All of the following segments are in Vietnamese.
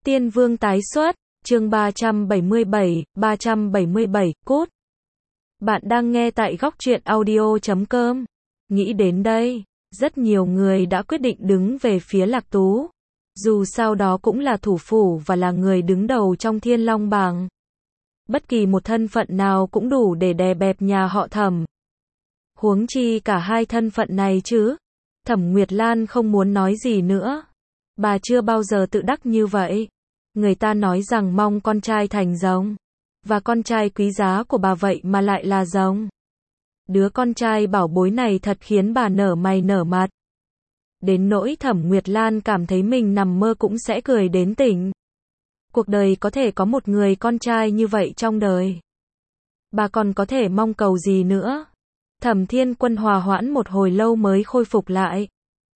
Tiên Vương tái xuất, chương 377, cút. Bạn đang nghe tại góc truyện audio.com. Nghĩ đến đây, rất nhiều người đã quyết định đứng về phía Lạc Tú. Dù sao đó cũng là thủ phủ và là người đứng đầu trong Thiên Long bảng. Bất kỳ một thân phận nào cũng đủ để đè bẹp nhà họ Thẩm. Huống chi cả hai thân phận này chứ. Thẩm Nguyệt Lan không muốn nói gì nữa. Bà chưa bao giờ tự đắc như vậy. Người ta nói rằng mong con trai thành rồng. Và con trai quý giá của bà vậy mà lại là rồng. Đứa con trai bảo bối này thật khiến bà nở mày nở mặt. Đến nỗi Thẩm Nguyệt Lan cảm thấy mình nằm mơ cũng sẽ cười đến tỉnh. Cuộc đời có thể có một người con trai như vậy trong đời. Bà còn có thể mong cầu gì nữa? Thẩm Thiên Quân hòa hoãn một hồi lâu mới khôi phục lại.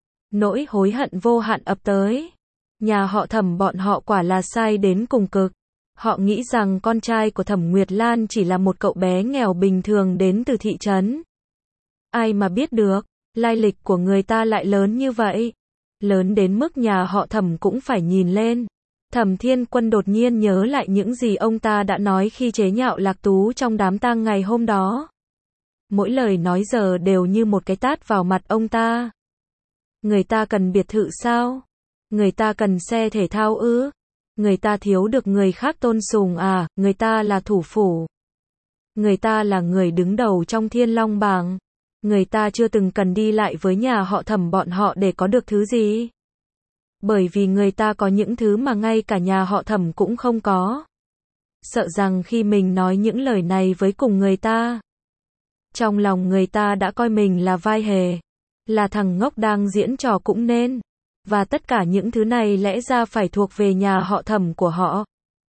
Nỗi hối hận vô hạn ập tới. Nhà họ Thẩm bọn họ quả là sai đến cùng cực. Họ nghĩ rằng con trai của Thẩm Nguyệt Lan chỉ là một cậu bé nghèo bình thường đến từ thị trấn. Ai mà biết được, lai lịch của người ta lại lớn như vậy. Lớn đến mức nhà họ Thẩm cũng phải nhìn lên. Thẩm Thiên Quân đột nhiên nhớ lại những gì ông ta đã nói khi chế nhạo Lạc Tú trong đám tang ngày hôm đó. Mỗi lời nói giờ đều như một cái tát vào mặt ông ta. Người ta cần biệt thự sao? Người ta cần xe thể thao ư? Người ta thiếu được người khác tôn sùng à? Người ta là thủ phủ. Người ta là người đứng đầu trong Thiên Long bảng. Người ta chưa từng cần đi lại với nhà họ Thẩm bọn họ để có được thứ gì. Bởi vì người ta có những thứ mà ngay cả nhà họ Thẩm cũng không có. Sợ rằng khi mình nói những lời này với cùng người ta, trong lòng người ta đã coi mình là vai hề, là thằng ngốc đang diễn trò cũng nên. Và tất cả những thứ này lẽ ra phải thuộc về nhà họ Thẩm của họ.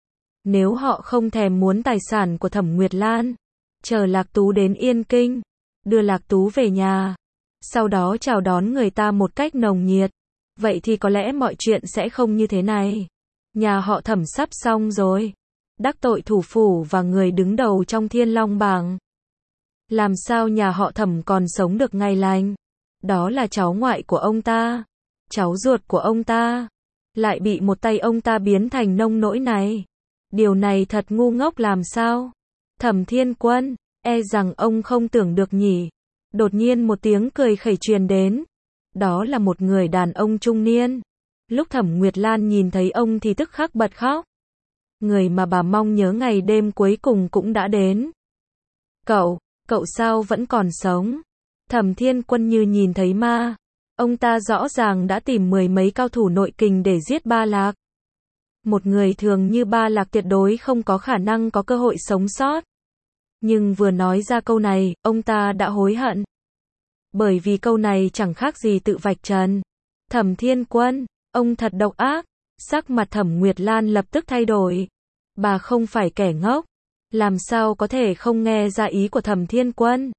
Nếu họ không thèm muốn tài sản của Thẩm Nguyệt Lan, chờ Lạc Tú đến Yên Kinh, đưa Lạc Tú về nhà, sau đó chào đón người ta một cách nồng nhiệt, vậy thì có lẽ mọi chuyện sẽ không như thế này. Nhà họ Thẩm sắp xong rồi. Đắc tội thủ phủ và người đứng đầu trong Thiên Long bảng. Làm sao nhà họ Thẩm còn sống được ngày lành? Đó là cháu ngoại của ông ta, cháu ruột của ông ta, lại bị một tay ông ta biến thành nông nỗi này. Điều này thật ngu ngốc làm sao? Thẩm Thiên Quân, e rằng ông không tưởng được nhỉ. Đột nhiên một tiếng cười khẩy truyền đến. Đó là một người đàn ông trung niên. Lúc Thẩm Nguyệt Lan nhìn thấy ông thì tức khắc bật khóc. Người mà bà mong nhớ ngày đêm cuối cùng cũng đã đến. Cậu sao vẫn còn sống? Thẩm Thiên Quân như nhìn thấy ma. Ông ta rõ ràng đã tìm mười mấy cao thủ nội kình để giết Ba Lạc. Một người thường như Ba Lạc tuyệt đối không có khả năng có cơ hội sống sót. Nhưng vừa nói ra câu này, ông ta đã hối hận. Bởi vì câu này chẳng khác gì tự vạch trần. Thẩm Thiên Quân, ông thật độc ác. Sắc mặt Thẩm Nguyệt Lan lập tức thay đổi. Bà không phải kẻ ngốc. Làm sao có thể không nghe ra ý của Thẩm Thiên Quân?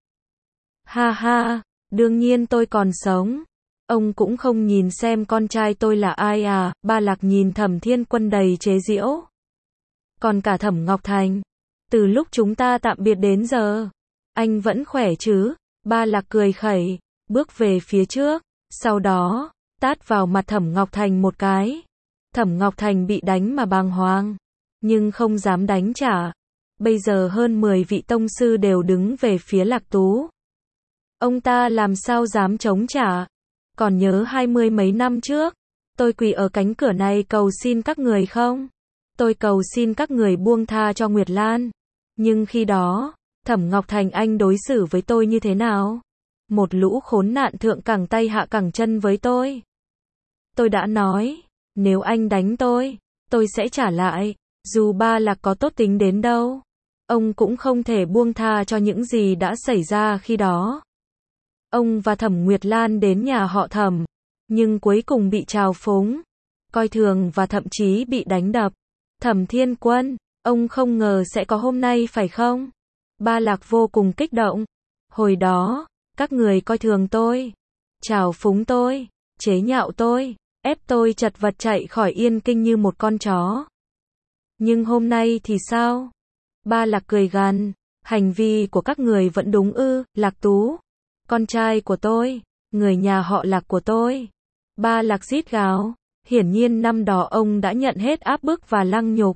Ha ha, đương nhiên tôi còn sống. Ông cũng không nhìn xem con trai tôi là ai à? Ba Lạc nhìn Thẩm Thiên Quân đầy chế giễu. Còn cả Thẩm Ngọc Thành, từ lúc chúng ta tạm biệt đến giờ, anh vẫn khỏe chứ? Ba Lạc cười khẩy, bước về phía trước, sau đó tát vào mặt Thẩm Ngọc Thành một cái. Thẩm Ngọc Thành bị đánh mà bàng hoàng, nhưng không dám đánh trả. Bây giờ hơn 10 vị tông sư đều đứng về phía Lạc Tú. Ông ta làm sao dám chống trả? Còn nhớ 20 mấy năm trước, tôi quỳ ở cánh cửa này cầu xin các người không? Tôi cầu xin các người buông tha cho Nguyệt Lan. Nhưng khi đó, Thẩm Ngọc Thành anh đối xử với tôi như thế nào? Một lũ khốn nạn thượng cẳng tay hạ cẳng chân với tôi. Tôi đã nói, nếu anh đánh tôi sẽ trả lại. Dù Ba Lạc có tốt tính đến đâu, ông cũng không thể buông tha cho những gì đã xảy ra khi đó. Ông và Thẩm Nguyệt Lan đến nhà họ Thẩm, nhưng cuối cùng bị trào phúng, coi thường và thậm chí bị đánh đập. Thẩm Thiên Quân, ông không ngờ sẽ có hôm nay phải không? Ba Lạc vô cùng kích động. Hồi đó, các người coi thường tôi, trào phúng tôi, chế nhạo tôi, ép tôi chật vật chạy khỏi Yên Kinh như một con chó. Nhưng hôm nay thì sao? Ba Lạc cười gằn, hành vi của các người vẫn đúng ư? Lạc Tú, con trai của tôi, người nhà họ Lạc của tôi. Ba Lạc rít gào, Hiển nhiên năm đó ông đã nhận hết áp bức và lăng nhục.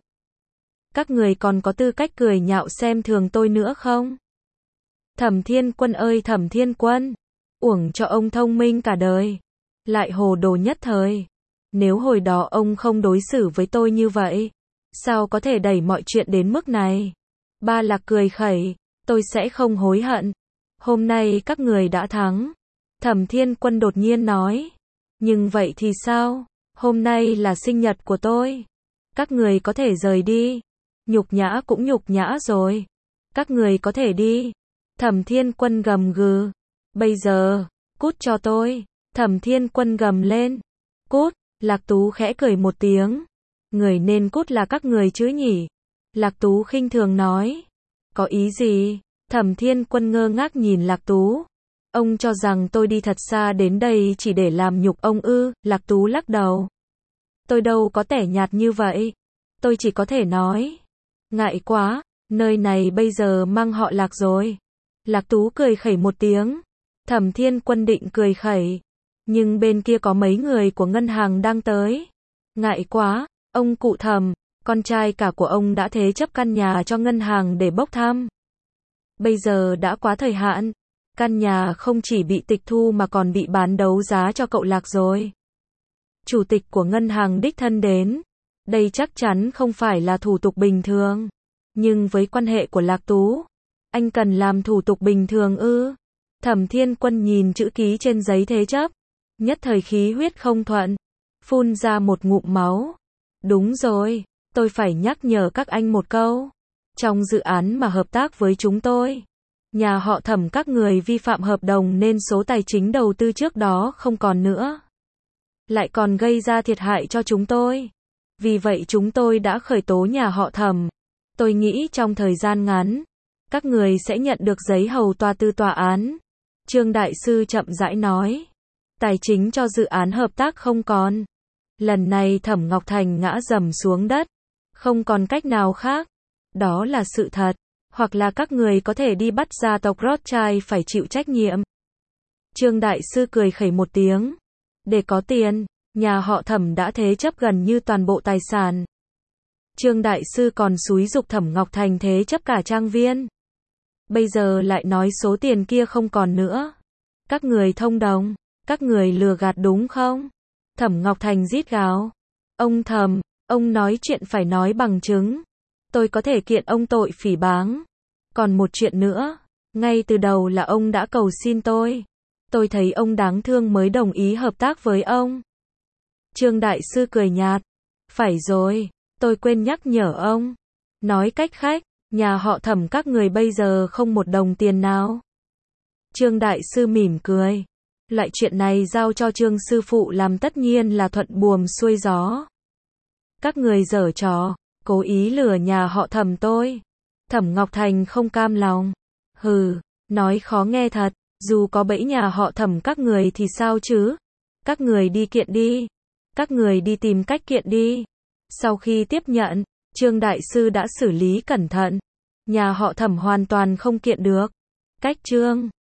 Các người còn có tư cách cười nhạo xem thường tôi nữa không? Thẩm Thiên Quân ơi Thẩm Thiên Quân, uổng cho ông thông minh cả đời, lại hồ đồ nhất thời. Nếu hồi đó ông không đối xử với tôi như vậy, sao có thể đẩy mọi chuyện đến mức này? Ba Lạc cười khẩy, tôi sẽ không hối hận. Hôm nay các người đã thắng. Thẩm Thiên Quân đột nhiên nói. Nhưng vậy thì sao? Hôm nay là sinh nhật của tôi. Các người có thể rời đi. Nhục nhã cũng nhục nhã rồi. Các người có thể đi. Thẩm Thiên Quân gầm gừ. Bây giờ, cút cho tôi. Thẩm Thiên Quân gầm lên. Cút. Lạc Tú khẽ cười một tiếng. Người nên cút là các người chứ nhỉ? Lạc Tú khinh thường nói. Có ý gì? Thẩm Thiên Quân ngơ ngác nhìn Lạc Tú. Ông cho rằng tôi đi thật xa đến đây chỉ để làm nhục ông ư? Lạc Tú lắc đầu. Tôi đâu có tẻ nhạt như vậy. Tôi chỉ có thể nói. Ngại quá, nơi này bây giờ mang họ Lạc rồi. Lạc Tú cười khẩy một tiếng. Thẩm Thiên Quân định cười khẩy. Nhưng bên kia có mấy người của ngân hàng đang tới. Ngại quá, ông cụ Thẩm, con trai cả của ông đã thế chấp căn nhà cho ngân hàng để bốc thăm. Bây giờ đã quá thời hạn. Căn nhà không chỉ bị tịch thu mà còn bị bán đấu giá cho cậu Lạc rồi. Chủ tịch của ngân hàng đích thân đến. Đây chắc chắn không phải là thủ tục bình thường. Nhưng với quan hệ của Lạc Tú, anh cần làm thủ tục bình thường ư? Thẩm Thiên Quân nhìn chữ ký trên giấy thế chấp. Nhất thời khí huyết không thuận. Phun ra một ngụm máu. Đúng rồi, tôi phải nhắc nhở các anh một câu. Trong dự án mà hợp tác với chúng tôi, nhà họ Thẩm các người vi phạm hợp đồng nên số tài chính đầu tư trước đó không còn nữa. Lại còn gây ra thiệt hại cho chúng tôi. Vì vậy chúng tôi đã khởi tố nhà họ Thẩm. Tôi nghĩ trong thời gian ngắn, các người sẽ nhận được giấy hầu tòa từ tòa án. Trương Đại Sư chậm rãi nói. Tài chính cho dự án hợp tác không còn. Lần này Thẩm Ngọc Thành ngã rầm xuống đất. Không còn cách nào khác. Đó là sự thật. Hoặc là các người có thể đi bắt gia tộc Rothschild phải chịu trách nhiệm. Trương Đại Sư cười khẩy một tiếng. Để có tiền, nhà họ Thẩm đã thế chấp gần như toàn bộ tài sản. Trương Đại Sư còn xúi giục Thẩm Ngọc Thành thế chấp cả trang viên. Bây giờ lại nói số tiền kia không còn nữa. Các người thông đồng, các người lừa gạt đúng không? Thẩm Ngọc Thành rít gào. Ông Thẩm, ông nói chuyện phải nói bằng chứng. Tôi có thể kiện ông tội phỉ báng. Còn một chuyện nữa, ngay từ đầu là ông đã cầu xin tôi. Tôi thấy ông đáng thương mới đồng ý hợp tác với ông. Trương Đại Sư cười nhạt. Phải rồi, tôi quên nhắc nhở ông. Nói cách khác, nhà họ Thẩm các người bây giờ không một đồng tiền nào. Trương Đại Sư mỉm cười. Loại chuyện này giao cho Trương Sư Phụ làm tất nhiên là thuận buồm xuôi gió. Các người giở trò, cố ý lừa nhà họ Thẩm tôi. Thẩm Ngọc Thành không cam lòng. Hừ, nói khó nghe thật, dù có bẫy nhà họ Thẩm các người thì sao chứ? Các người đi kiện đi. Các người đi tìm cách kiện đi. Sau khi tiếp nhận, Trương Đại Sư đã xử lý cẩn thận. Nhà họ Thẩm hoàn toàn không kiện được. Cách Trương